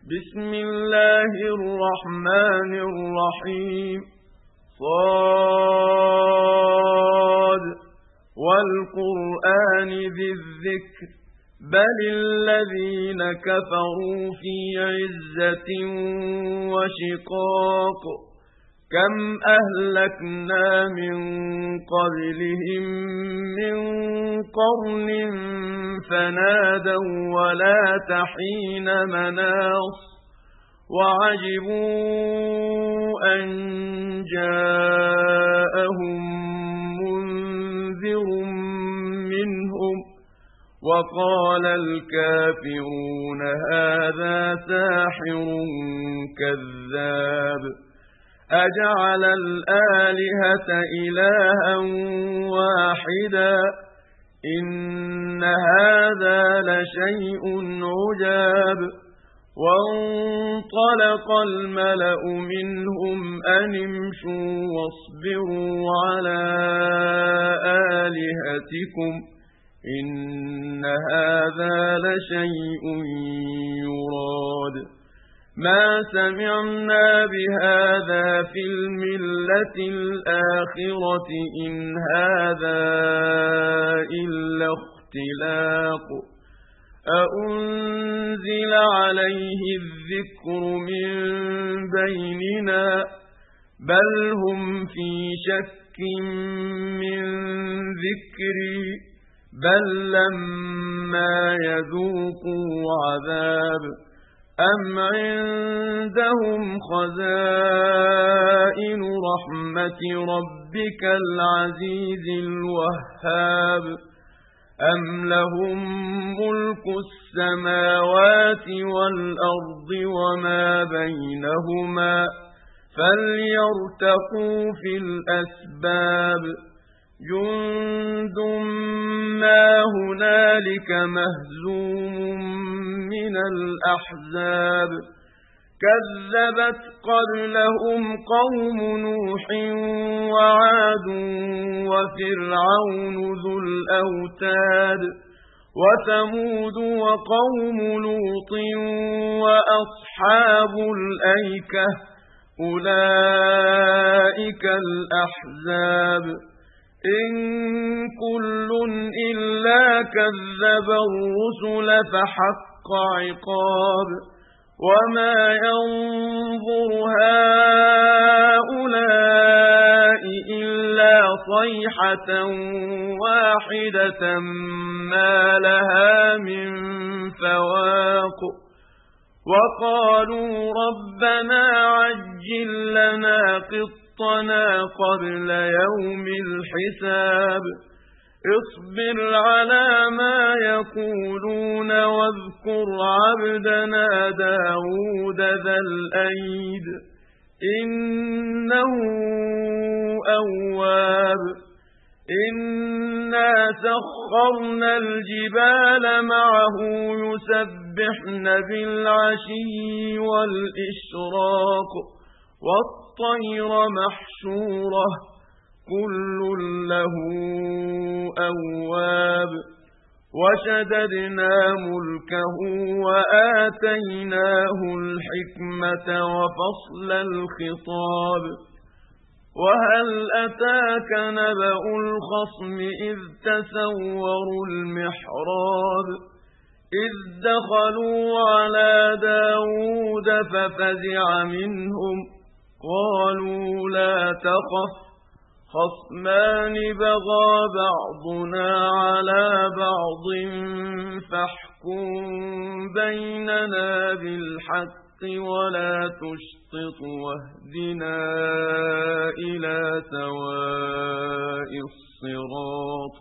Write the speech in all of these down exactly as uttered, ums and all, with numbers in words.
بسم الله الرحمن الرحيم صاد والقرآن ذي الذكر بل الذين كفروا في عزة وشقاق كم أهلكنا من قبلهم من قرن فنادوا ولا تحين مناص وعجبوا أن جاءهم منذر منهم وقال الكافرون هذا ساحر كذاب أجعل الآلهة إلها واحدا إن هذا لشيء عجاب وانطلق الملأ منهم أن امشوا واصبروا على آلهتكم إن هذا لشيء يراد ما سمعنا بهذا في الملة الآخرة إن هذا إلا اختلاق أأنزل عليه الذكر من بيننا بل هم في شك من ذكري بل لما يذوقوا عذاب أم عندهم خزائن رحمة ربك العزيز الوهاب أم لهم ملك السماوات والأرض وما بينهما فليرتقوا في الأسباب جند ما هنالك مهزوم من الأحزاب كذبت قبلهم قوم نوح وعاد وفرعون ذو الأوتاد وثمود وقوم لوط وأصحاب الأيكة أولئك الأحزاب إن كل إلا كذب الرسل فحق عقاب وما ينظر هؤلاء إلا صيحة واحدة ما لها من فواق وقالوا ربنا عجل لنا قطنا قبل يوم الحساب اصبر على ما يقولون واذكر عبدنا داود ذا الأيد إنه أواب إنا سخرنا الجبال معه يسبحن بالعشي والإشراق والطير محشورة كل له أواب وشددنا ملكه وآتيناه الحكمة وفصل الخطاب وهل أتاك نبأ الخصم إذ تسوروا المحراب إذ دخلوا على داود ففزع منهم قالوا لا تخف خصمان بغى بعضنا على بعض فاحكم بيننا بالحق ولا تشطط واهدنا إلى سواء الصراط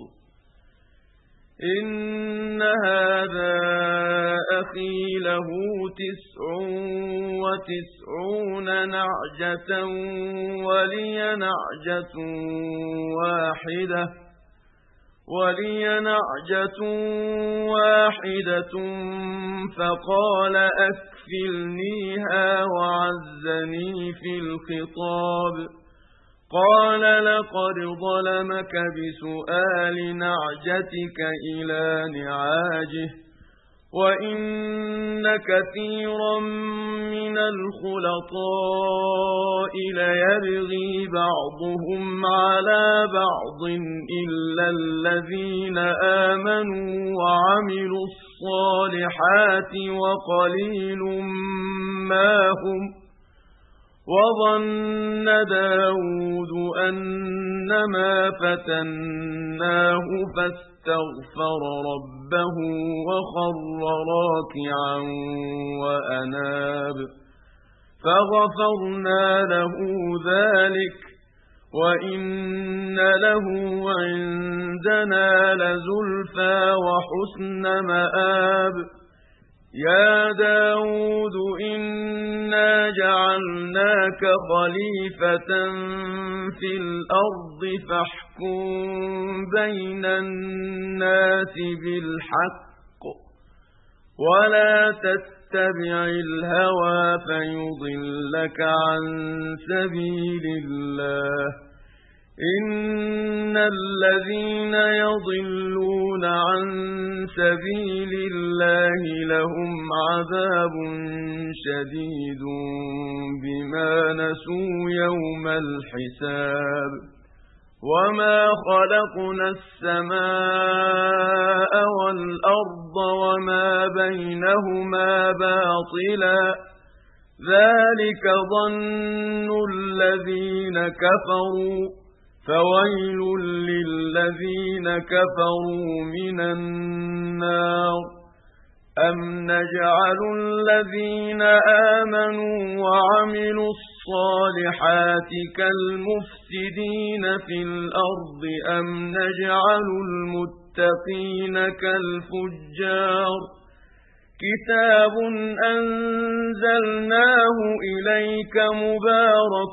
إن هذا أخي له تسع وتسعون نعجة ولي نعجة واحدة ولي نعجة واحدة فقال أكفلنيها وعزني في الخطاب قال لقد ظلمك بسؤال نعجتك إلى نعاجه وَإِنَّ كَثِيرًا مِنَ الْخُلَطَاءِ لَيَبْغِي بَعْضُهُمْ عَلَى بَعْضٍ إِلَّا الَّذِينَ آمَنُوا وَعَمِلُوا الصَّالِحَاتِ وَقَلِيلٌ مَا هُمْ. وَظَنَّ دَاوُودُ أَنَّمَا فَتَنَّاهُ فَاسْتَغْفَرَ رَبَّهُ وَخَرَّ رَاكِعًا وَأَنَابَ فَغَفَرْنَا لَهُ ذَلِكَ وَإِنَّ لَهُ عِندَنَا لَزُلْفَىٰ وَحُسْنَ مَآبٍ. يَا دَاوُودُ إِنَّا جَعَلْنَاكَ خَلِيفَةً فِي الْأَرْضِ فَاحْكُم بَيْنَ النَّاسِ بِالْحَقِّ وَلَا تَتَّبِعِ الْهَوَىٰ فَيُضِلَّكَ عَن سَبِيلِ اللَّهِ ۚ إِنَّ الَّذِينَ يَضِلُّونَ عَن سَبِيلِ اللَّهِ لَهُمْ عَذَابٌ شَدِيدٌ بِمَا نَسُوا يَوْمَ الْحِسَابِ. وَمَا خَلَقْنَا السَّمَاءَ وَالْأَرْضَ وَمَا بَيْنَهُمَا بَاطِلًا ۚ ذَلِكَ ظَنُّ الَّذِينَ كَفَرُوا ۚ فَوَيْلٌ لِّلَّذِينَ كَفَرُوا مِنَ النَّارِ. أَمْ نَجْعَلُ الَّذِينَ آمَنُوا وَعَمِلُوا الصَّالِحَاتِ كَالْمُفْسِدِينَ فِي الْأَرْضِ أَمْ نَجْعَلُ الْمُتَّقِينَ كَالْفُجَّارِ. كِتَابٌ أَنزَلْنَاهُ إِلَيْكَ مُبَارَكٌ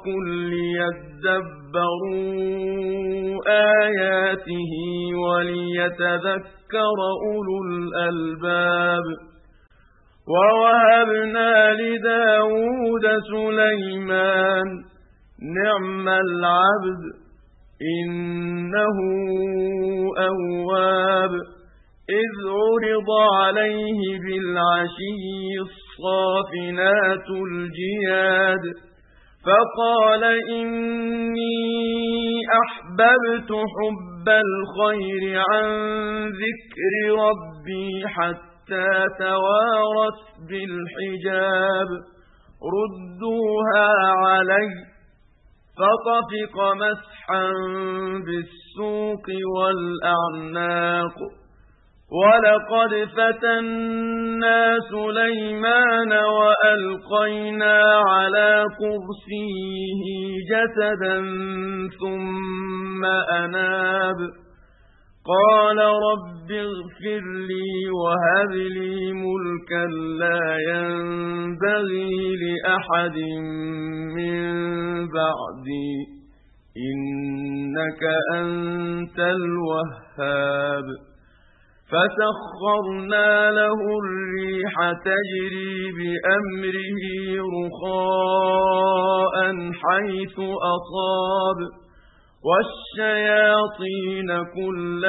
لِّيَدَّبَّرُوا آيَاتِهِ وَلِيَتَذَكَّرَ أُولُو الْأَلْبَابِ. وَوَهَبْنَا لِدَاوُودَ سُلَيْمَانَ نِعْمَ الْعَبْدُ إِنَّهُ أَوَّابٌ. إِذْ عُرِضَ عَلَيْهِ بِالْعَشِيِّ الصَّافِنَاتُ الْجِيَادُ فَقَالَ إِنِّي أَحْبَبْتُ حُبَّ الْخَيْرِ عَن ذِكْرِ رَبِّي حَتَّىٰ تَوَارَتْ بِالْحِجَابِ رُدُّوهَا عَلَيَّ فَطَفِقَ مَسْحًا بِالسُّوقِ وَالْأَعْنَاقِ. وَلَقَدْ فَتَنَّا سُلَيْمَانَ وَأَلْقَيْنَا عَلَىٰ كُرْسِيِّهِ جَسَدًا ثُمَّ أَنَابَ قَالَ رَبِّ اغْفِرْ لِي وَهَبْ لِي مُلْكًا لَّا يَنبَغِي لِأَحَدٍ مِّن بَعْدِي إِنَّكَ أَنتَ الْوَهَّابُ. فَسَخَّرْنَا لَهُ الرِّيحَ تَجْرِي بِأَمْرِهِ رُخَاءً حَيْثُ أَصَابَ وَالشَّيَاطِينَ كُلَّ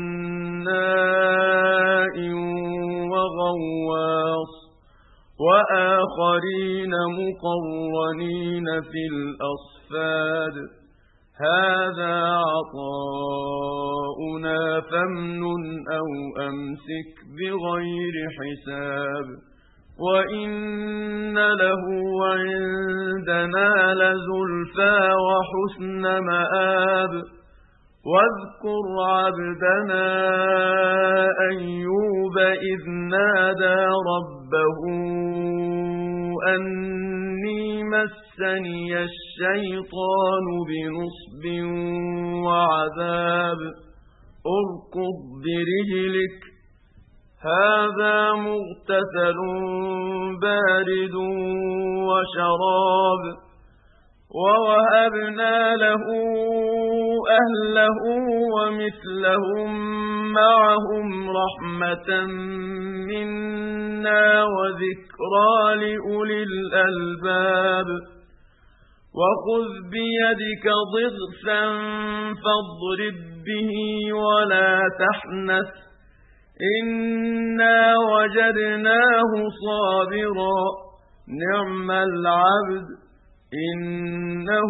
بَنَّاءٍ وَغَوَّاصٍ وَآخَرِينَ مُقَرَّنِينَ فِي الْأَصْفَادِ. هَٰذَا عَطَاؤُنَا فَامْنُنْ أَوْ أَمْسِكْ بِغَيْرِ حِسَابٍ. وَإِنَّ لَهُ عِندَنَا لَزُلْفَىٰ وَحُسْنَ مَآبٍ. وَاذْكُرْ عَبْدَنَا أَيُّوبَ إِذْ نَادَىٰ رَبَّهُ أَنِّي مَسَّنِيَ الشَّيْطَانُ بِنُصْبٍ وَعَذَابٍ ارْكُضْ بِرِجْلِكَ هَٰذَا مُغْتَسَلٌ بَارِدٌ وَشَرَابٌ. وَوَهَبْنَا لَهُ أَهْلَهُ وَمِثْلَهُم مَّعَهُمْ رَحْمَةً مِّنَّا وَذِكْرَىٰ لِأُولِي الْأَلْبَابِ. وَخُذْ بِيَدِكَ ضِغْثًا فَاضْرِب بِّهِ وَلَا تَحْنَثْ إنا وجدناه صابرا نعم العبد إنه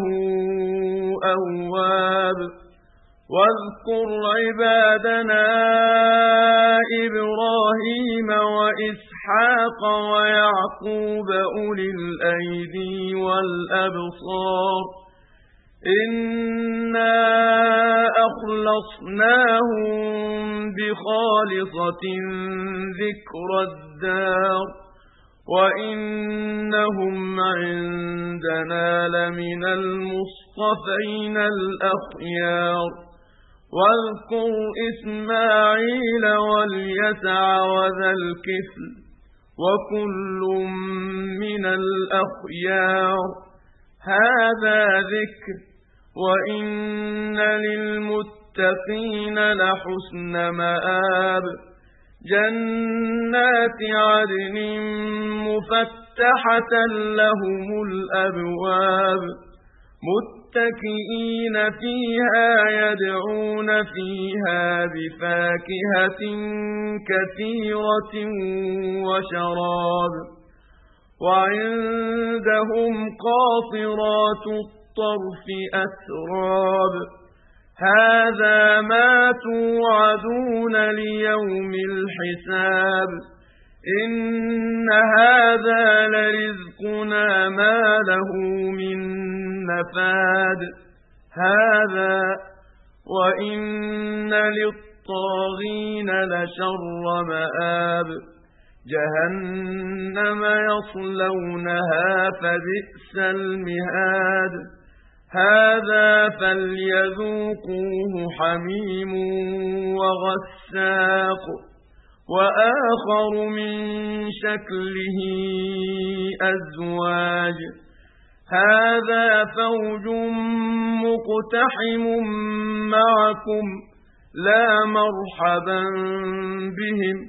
أواب واذكر عبادنا إبراهيم وإسحاق ويعقوب أولي الأيدي والأبصار إنا أخلصناهم بخالصة ذكر الدار وإنهم عندنا لمن المصطفين الأخيار واذكر إسماعيل واليسع وذا الكفل وكل من الأخيار هذا ذكر وإن للمتقين لحسن مآب جنات عدن مفتحة لهم الأبواب متكئين فيها يدعون فيها بفاكهة كثيرة وشراب وعندهم قاصرات الطرف أتراب هذا ما توعدون ليوم الحساب إن هذا لرزقنا ما له من نفاد هذا وإن للطاغين لشر مآب جهنم يصلونها فبئس المهاد هذا فليذوقوه حميم وغساق وآخر من شكله أزواج هذا فوج مقتحم معكم لا مرحبا بهم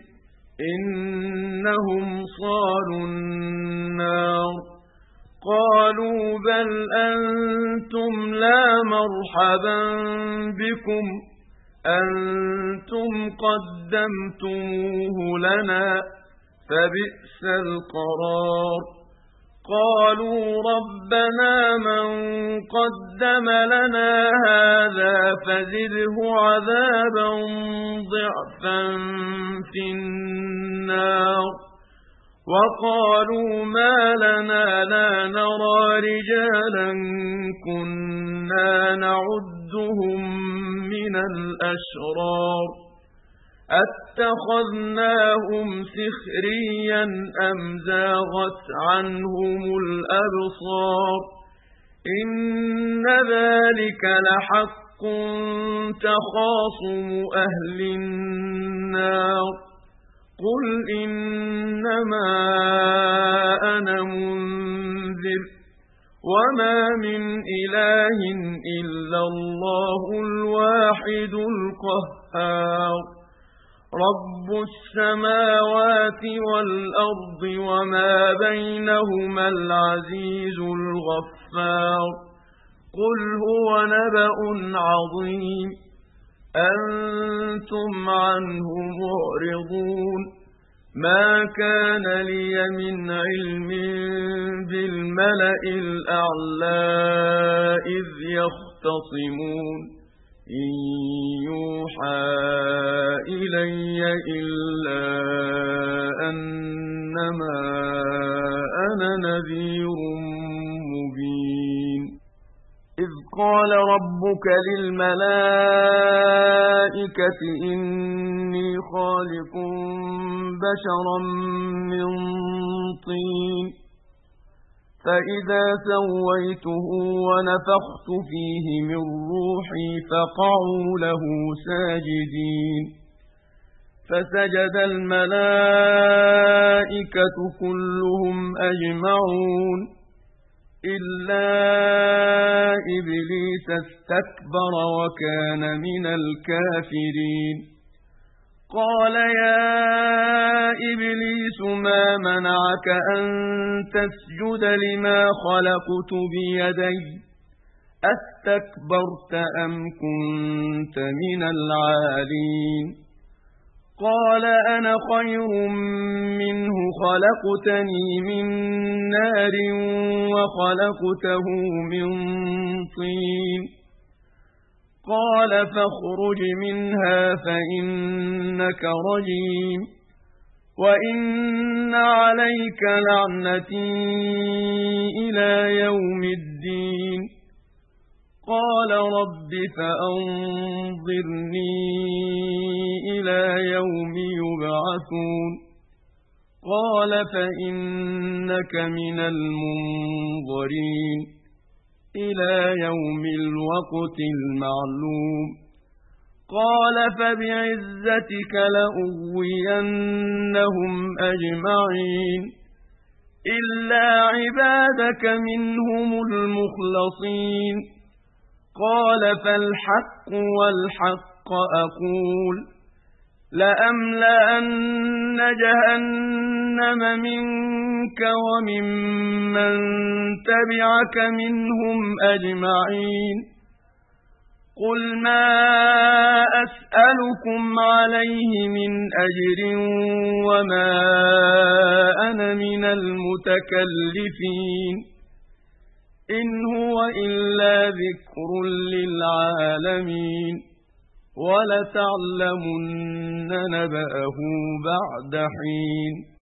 إنهم صالوا النار قالوا بل أنتم لا مرحبا بكم أنتم قدمتموه لنا فبئس القرار قالوا ربنا من قدم لنا هذا فزده عذابا ضعفا في النار وقالوا ما لنا لا نرى رجالا كنا نعدهم من الأشرار أتخذناهم سخريا أم زاغت عنهم الأبصار إن ذلك لحق تخاصم أهل النار قل إنما أنا منذر وما من إله إلا الله الواحد القهار رب السماوات والأرض وما بينهما العزيز الغفار قل هو نبأ عظيم أنتم عنه معرضون ما كان لي من علم بالملأ الأعلى إذ يختصمون إن يوحى إلي إلا أنما أنا نذير مبين إذ قال ربك للملائكة إني خالق بشرا من طين فإذا سويته ونفخت فيه من روحي فقعوا له ساجدين فسجد الملائكة كلهم أجمعون إلا إبليس استكبر وكان من الكافرين قال يا إبليس ما منعك أن تسجد لما خلقت بيدي أستكبرت أم كنت من العالين قال أنا خير منه خلقتني من نار وخلقته من طين قال فاخرج منها فإنك رجيم وإن عليك لعنتي إلى يوم الدين قال رب فأنظرني إلى يوم يبعثون قال فإنك من المنظرين إلى يوم الوقت المعلوم قال فبعزتك لأغوينهم أجمعين إلا عبادك منهم المخلصين قال فالحق والحق أقول لأملأن جهنم منك وممن تبعك منهم أجمعين قل ما أسألكم عليه من أجر وما أنا من المتكلفين إن هو إلا ذكر للعالمين ولتعلمن نبأه بعد حين